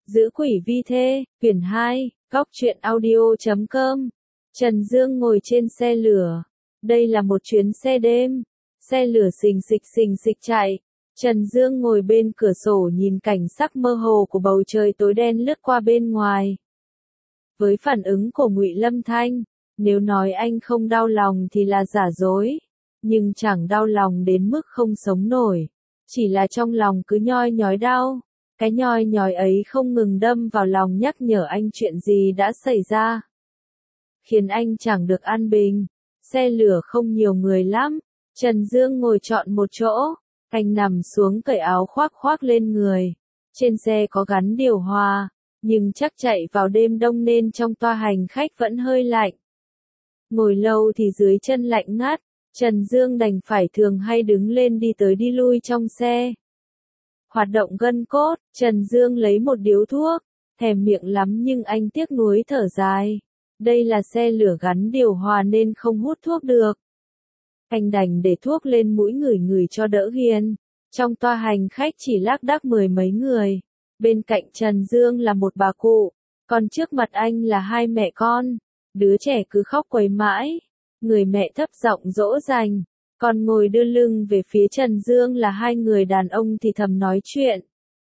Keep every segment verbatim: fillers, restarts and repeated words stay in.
Giữ quỷ vi thê, quyển hai, góc truyện audio chấm com. Trần Dương ngồi trên xe lửa. Đây là một chuyến xe đêm. Xe lửa xình xịch xình xịch chạy. Trần Dương ngồi bên cửa sổ nhìn cảnh sắc mơ hồ của bầu trời tối đen lướt qua bên ngoài. Với phản ứng của Ngụy Lâm Thanh, nếu nói anh không đau lòng thì là giả dối. Nhưng chẳng đau lòng đến mức không sống nổi. Chỉ là trong lòng cứ nhoi nhói đau. Cái nhoi nhói ấy không ngừng đâm vào lòng nhắc nhở anh chuyện gì đã xảy ra. Khiến anh chẳng được an bình. Xe lửa không nhiều người lắm. Trần Dương ngồi chọn một chỗ. Anh nằm xuống cởi áo khoác khoác lên người. Trên xe có gắn điều hòa. Nhưng chắc chạy vào đêm đông nên trong toa hành khách vẫn hơi lạnh. Ngồi lâu thì dưới chân lạnh ngắt. Trần Dương đành phải thường hay đứng lên đi tới đi lui trong xe. Hoạt động gân cốt, Trần Dương lấy một điếu thuốc, thèm miệng lắm nhưng anh tiếc nuối thở dài. Đây là xe lửa gắn điều hòa nên không hút thuốc được. Anh đành để thuốc lên mũi ngửi ngửi cho đỡ ghiền. Trong toa hành khách chỉ lác đác mười mấy người. Bên cạnh Trần Dương là một bà cụ, còn trước mặt anh là hai mẹ con. Đứa trẻ cứ khóc quấy mãi. Người mẹ thấp giọng dỗ dành. Còn ngồi đưa lưng về phía Trần Dương là hai người đàn ông thì thầm nói chuyện.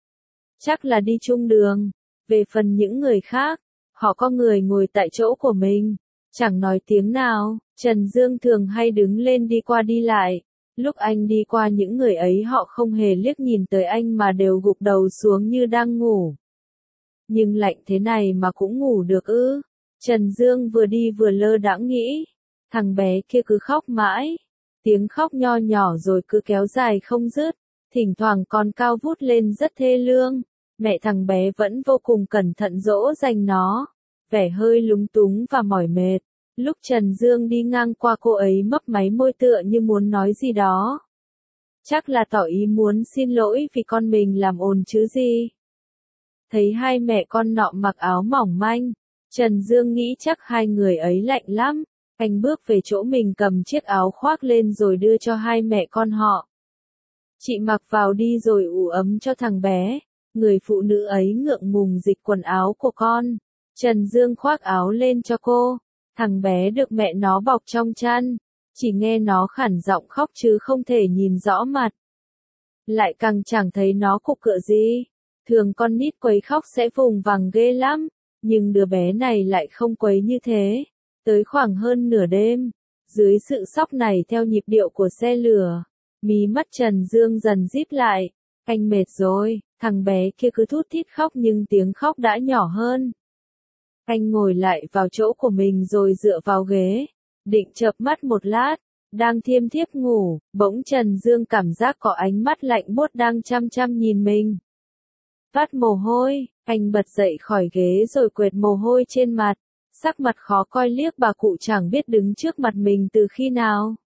Chắc là đi chung đường. Về phần những người khác, họ có người ngồi tại chỗ của mình, chẳng nói tiếng nào. Trần Dương thường hay đứng lên đi qua đi lại. Lúc anh đi qua những người ấy họ không hề liếc nhìn tới anh mà đều gục đầu xuống như đang ngủ. Nhưng lạnh thế này mà cũng ngủ được ư? Trần Dương vừa đi vừa lơ đãng nghĩ. Thằng bé kia cứ khóc mãi. Tiếng khóc nho nhỏ rồi cứ kéo dài không dứt, thỉnh thoảng còn cao vút lên rất thê lương. Mẹ thằng bé vẫn vô cùng cẩn thận dỗ dành nó, vẻ hơi lúng túng và mỏi mệt. Lúc Trần Dương đi ngang qua cô ấy mấp máy môi tựa như muốn nói gì đó. Chắc là tỏ ý muốn xin lỗi vì con mình làm ồn chứ gì. Thấy hai mẹ con nọ mặc áo mỏng manh, Trần Dương nghĩ chắc hai người ấy lạnh lắm. Anh bước về chỗ mình cầm chiếc áo khoác lên rồi đưa cho hai mẹ con họ. Chị mặc vào đi rồi ủ ấm cho thằng bé. Người phụ nữ ấy ngượng ngùng dịch quần áo của con. Trần Dương khoác áo lên cho cô. Thằng bé được mẹ nó bọc trong chăn. Chỉ nghe nó khản giọng khóc chứ không thể nhìn rõ mặt. Lại càng chẳng thấy nó cục cựa gì. Thường con nít quấy khóc sẽ vùng vằng ghê lắm. Nhưng đứa bé này lại không quấy như thế. Tới khoảng hơn nửa đêm, dưới sự sóc này theo nhịp điệu của xe lửa, mí mắt Trần Dương dần díp lại. Anh mệt rồi, thằng bé kia cứ thút thít khóc nhưng tiếng khóc đã nhỏ hơn. Anh ngồi lại vào chỗ của mình rồi dựa vào ghế, định chợp mắt một lát, đang thiêm thiếp ngủ, bỗng Trần Dương cảm giác có ánh mắt lạnh buốt đang chăm chăm nhìn mình. Vắt mồ hôi, anh bật dậy khỏi ghế rồi quệt mồ hôi trên mặt. Sắc mặt khó coi liếc bà cụ chẳng biết đứng trước mặt mình từ khi nào.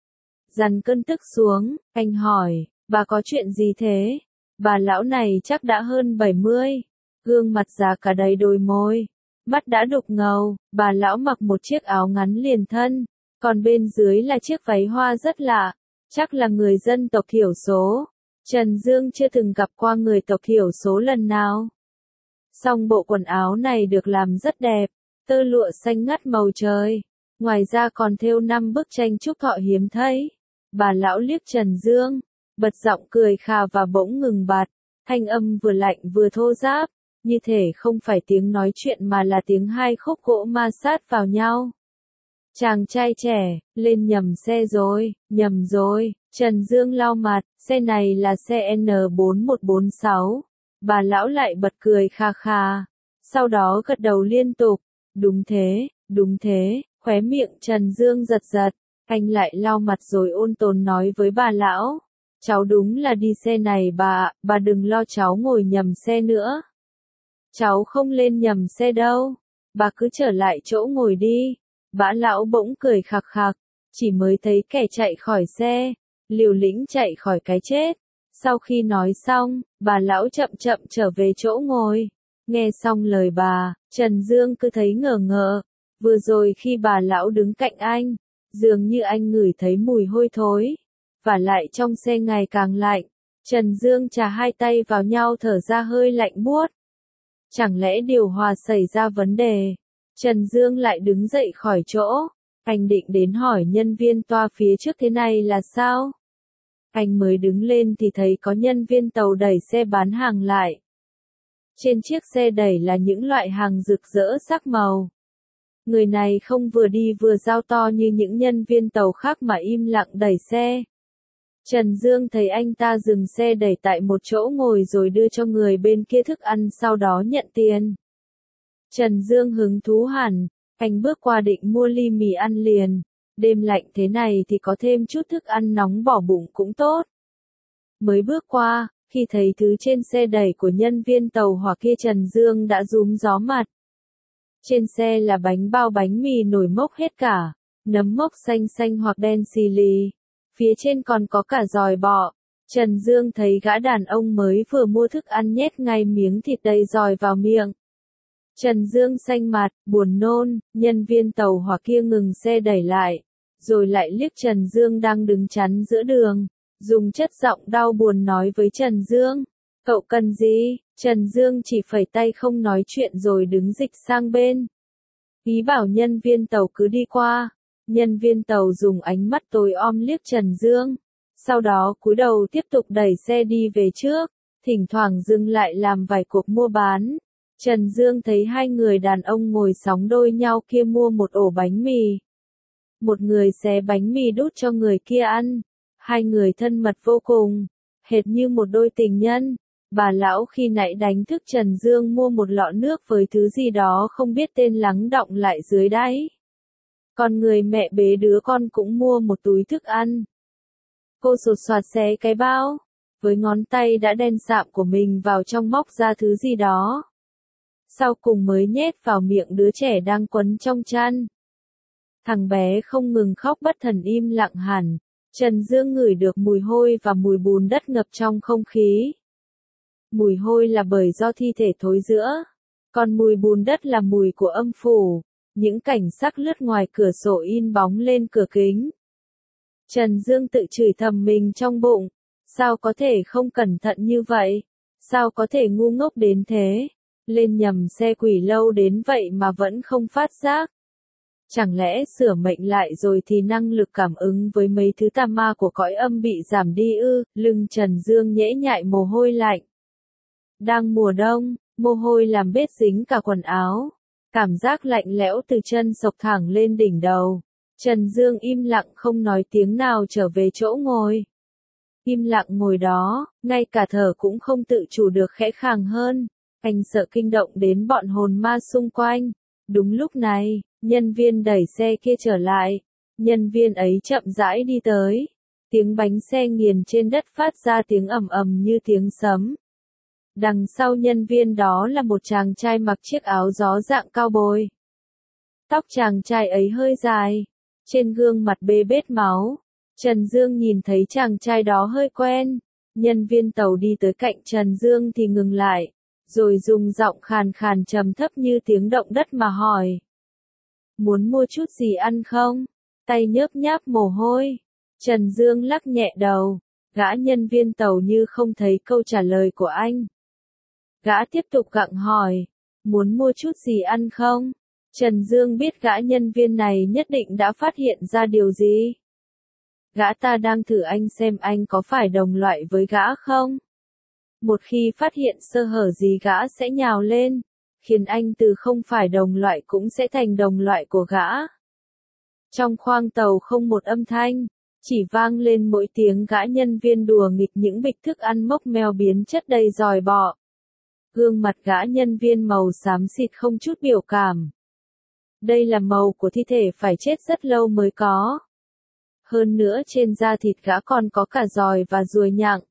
Dằn cơn tức xuống, anh hỏi, bà có chuyện gì thế? Bà lão này chắc đã hơn bảy mươi, gương mặt già cả đầy đồi môi, mắt đã đục ngầu, bà lão mặc một chiếc áo ngắn liền thân, còn bên dưới là chiếc váy hoa rất lạ, chắc là người dân tộc thiểu số. Trần Dương chưa từng gặp qua người tộc thiểu số lần nào. Song bộ quần áo này được làm rất đẹp. Tơ lụa xanh ngắt màu trời. Ngoài ra còn thêu năm bức tranh chúc thọ hiếm thấy. Bà lão liếc Trần Dương, bật giọng cười khà và bỗng ngừng bặt. Thanh âm vừa lạnh vừa thô ráp, như thể không phải tiếng nói chuyện mà là tiếng hai khúc gỗ ma sát vào nhau. Chàng trai trẻ, lên nhầm xe rồi, nhầm rồi. Trần Dương lau mặt, xe này là xe N bốn một bốn sáu. Bà lão lại bật cười kha kha. Sau đó gật đầu liên tục. Đúng thế, đúng thế, khóe miệng Trần Dương giật giật, anh lại lau mặt rồi ôn tồn nói với bà lão. Cháu đúng là đi xe này bà ạ, bà đừng lo cháu ngồi nhầm xe nữa. Cháu không lên nhầm xe đâu, bà cứ trở lại chỗ ngồi đi. Bà lão bỗng cười khặc khặc, chỉ mới thấy kẻ chạy khỏi xe, liều lĩnh chạy khỏi cái chết. Sau khi nói xong, bà lão chậm chậm trở về chỗ ngồi. Nghe xong lời bà, Trần Dương cứ thấy ngờ ngợ. Vừa rồi khi bà lão đứng cạnh anh, dường như anh ngửi thấy mùi hôi thối. Và lại trong xe ngày càng lạnh. Trần Dương chà hai tay vào nhau thở ra hơi lạnh buốt. Chẳng lẽ điều hòa xảy ra vấn đề? Trần Dương lại đứng dậy khỏi chỗ. Anh định đến hỏi nhân viên toa phía trước thế này là sao? Anh mới đứng lên thì thấy có nhân viên tàu đẩy xe bán hàng lại. Trên chiếc xe đẩy là những loại hàng rực rỡ sắc màu. Người này không vừa đi vừa giao to như những nhân viên tàu khác mà im lặng đẩy xe. Trần Dương thấy anh ta dừng xe đẩy tại một chỗ ngồi rồi đưa cho người bên kia thức ăn sau đó nhận tiền. Trần Dương hứng thú hẳn, anh bước qua định mua ly mì ăn liền. Đêm lạnh thế này thì có thêm chút thức ăn nóng bỏ bụng cũng tốt. Mới bước qua, khi thấy thứ trên xe đẩy của nhân viên tàu hỏa kia Trần Dương đã rúm gió mặt. Trên xe là bánh bao bánh mì nổi mốc hết cả, nấm mốc xanh xanh hoặc đen xì lì. Phía trên còn có cả giòi bọ. Trần Dương thấy gã đàn ông mới vừa mua thức ăn nhét ngay miếng thịt đầy giòi vào miệng. Trần Dương xanh mặt, buồn nôn, nhân viên tàu hỏa kia ngừng xe đẩy lại, rồi lại liếc Trần Dương đang đứng chắn giữa đường, dùng chất giọng đau buồn nói với Trần Dương, cậu cần gì? Trần Dương chỉ phẩy tay không nói chuyện rồi đứng dịch sang bên. Ý bảo nhân viên tàu cứ đi qua. Nhân viên tàu dùng ánh mắt tối om liếc Trần Dương, sau đó cúi đầu tiếp tục đẩy xe đi về trước, thỉnh thoảng dừng lại làm vài cuộc mua bán. Trần Dương thấy hai người đàn ông ngồi sóng đôi nhau kia mua một ổ bánh mì. Một người xé bánh mì đút cho người kia ăn. Hai người thân mật vô cùng, hệt như một đôi tình nhân. Bà lão khi nãy đánh thức Trần Dương mua một lọ nước với thứ gì đó không biết tên lắng đọng lại dưới đáy. Còn người mẹ bế đứa con cũng mua một túi thức ăn. Cô sột soạt xé cái bao, với ngón tay đã đen sạm của mình vào trong móc ra thứ gì đó. Sau cùng mới nhét vào miệng đứa trẻ đang quấn trong chăn. Thằng bé không ngừng khóc bất thần im lặng hẳn. Trần Dương ngửi được mùi hôi và mùi bùn đất ngập trong không khí. Mùi hôi là bởi do thi thể thối rữa, còn mùi bùn đất là mùi của âm phủ. Những cảnh sắc lướt ngoài cửa sổ in bóng lên cửa kính. Trần Dương tự chửi thầm mình trong bụng. Sao có thể không cẩn thận như vậy? Sao có thể ngu ngốc đến thế? Lên nhầm xe quỷ lâu đến vậy mà vẫn không phát giác. Chẳng lẽ sửa mệnh lại rồi thì năng lực cảm ứng với mấy thứ tà ma của cõi âm bị giảm đi ư? Lưng Trần Dương nhễ nhại mồ hôi lạnh. Đang mùa đông, mồ hôi làm bết dính cả quần áo. Cảm giác lạnh lẽo từ chân xộc thẳng lên đỉnh đầu. Trần Dương im lặng không nói tiếng nào trở về chỗ ngồi. Im lặng ngồi đó, ngay cả thở cũng không tự chủ được khẽ khàng hơn. Anh sợ kinh động đến bọn hồn ma xung quanh. Đúng lúc này, nhân viên đẩy xe kia trở lại. Nhân viên ấy chậm rãi đi tới. Tiếng bánh xe nghiền trên đất phát ra tiếng ầm ầm như tiếng sấm. Đằng sau nhân viên đó là một chàng trai mặc chiếc áo gió dạng cao bồi. Tóc chàng trai ấy hơi dài, trên gương mặt bê bết máu. Trần Dương nhìn thấy chàng trai đó hơi quen. Nhân viên tàu đi tới cạnh Trần Dương thì ngừng lại, rồi dùng giọng khàn khàn trầm thấp như tiếng động đất mà hỏi. Muốn mua chút gì ăn không? Tay nhớp nháp mồ hôi. Trần Dương lắc nhẹ đầu. Gã nhân viên tàu như không thấy câu trả lời của anh. Gã tiếp tục gặng hỏi, muốn mua chút gì ăn không? Trần Dương biết gã nhân viên này nhất định đã phát hiện ra điều gì. Gã ta đang thử anh xem anh có phải đồng loại với gã không? Một khi phát hiện sơ hở gì gã sẽ nhào lên, khiến anh từ không phải đồng loại cũng sẽ thành đồng loại của gã. Trong khoang tàu không một âm thanh, chỉ vang lên mỗi tiếng gã nhân viên đùa nghịch những bịch thức ăn mốc meo biến chất đầy giòi bọ. Gương mặt gã nhân viên màu xám xịt không chút biểu cảm. Đây là màu của thi thể phải chết rất lâu mới có. Hơn nữa trên da thịt gã còn có cả giòi và ruồi nhặng.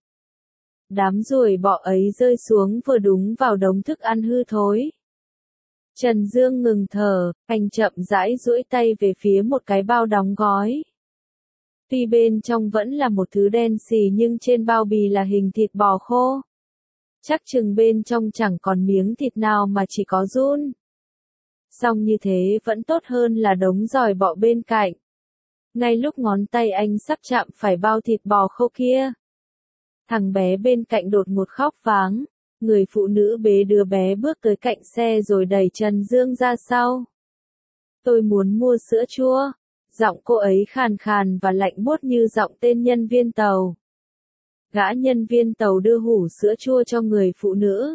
Đám ruồi bọ ấy rơi xuống vừa đúng vào đống thức ăn hư thối. Trần Dương ngừng thở, anh chậm rãi duỗi tay về phía một cái bao đóng gói. Tuy bên trong vẫn là một thứ đen xì nhưng trên bao bì là hình thịt bò khô. Chắc chừng bên trong chẳng còn miếng thịt nào mà chỉ có giun. Song như thế vẫn tốt hơn là đống giòi bọ bên cạnh. Ngay lúc ngón tay anh sắp chạm phải bao thịt bò khô kia, thằng bé bên cạnh đột ngột khóc váng. Người phụ nữ bế đứa bé bước tới cạnh xe rồi đẩy Trần Dương ra sau. Tôi muốn mua sữa chua. Giọng cô ấy khàn khàn và lạnh buốt như giọng tên nhân viên tàu. Gã nhân viên tàu đưa hũ sữa chua cho người phụ nữ.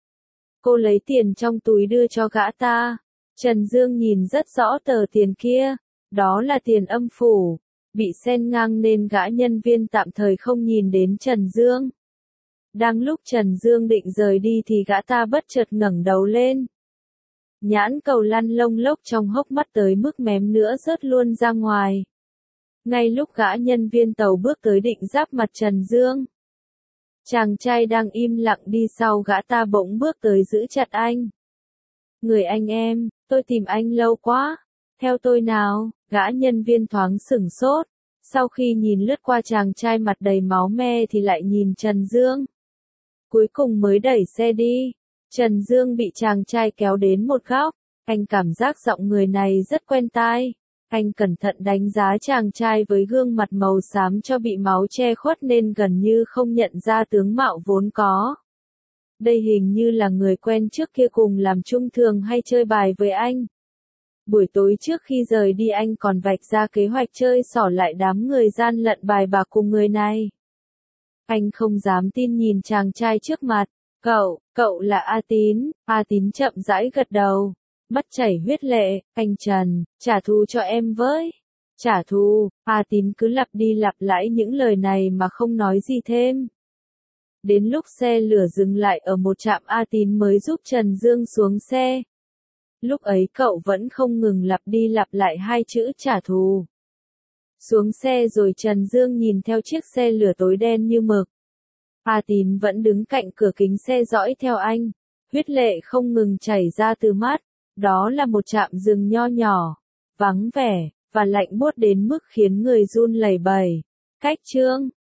Cô lấy tiền trong túi đưa cho gã ta. Trần Dương nhìn rất rõ tờ tiền kia. Đó là tiền âm phủ. Bị xen ngang nên gã nhân viên tạm thời không nhìn đến Trần Dương. Đang lúc Trần Dương định rời đi thì gã ta bất chợt ngẩng đầu lên. Nhãn cầu lăn lông lốc trong hốc mắt tới mức mém nữa rớt luôn ra ngoài. Ngay lúc gã nhân viên tàu bước tới định giáp mặt Trần Dương. Chàng trai đang im lặng đi sau gã ta bỗng bước tới giữ chặt anh. Người anh em, tôi tìm anh lâu quá. Theo tôi nào, gã nhân viên thoáng sửng sốt. Sau khi nhìn lướt qua chàng trai mặt đầy máu me thì lại nhìn Trần Dương. Cuối cùng mới đẩy xe đi. Trần Dương bị chàng trai kéo đến một góc. Anh cảm giác giọng người này rất quen tai. Anh cẩn thận đánh giá chàng trai với gương mặt màu xám cho bị máu che khuất nên gần như không nhận ra tướng mạo vốn có. Đây hình như là người quen trước kia cùng làm chung thường hay chơi bài với anh. Buổi tối trước khi rời đi anh còn vạch ra kế hoạch chơi xỏ lại đám người gian lận bài bạc cùng người này. Anh không dám tin nhìn chàng trai trước mặt. Cậu, cậu là A Tín. A Tín chậm rãi gật đầu. Mắt chảy huyết lệ. Anh Trần, trả thù cho em với. Trả thù. A Tín cứ lặp đi lặp lại những lời này mà không nói gì thêm. Đến lúc xe lửa dừng lại ở một trạm A Tín mới giúp Trần Dương xuống xe. Lúc ấy cậu vẫn không ngừng lặp đi lặp lại hai chữ trả thù. Xuống xe rồi Trần Dương nhìn theo chiếc xe lửa tối đen như mực. A Tín vẫn đứng cạnh cửa kính xe dõi theo anh. Huyết lệ không ngừng chảy ra từ mắt. Đó là một trạm dừng nho nhỏ, vắng vẻ, và lạnh buốt đến mức khiến người run lẩy bẩy. Cách chương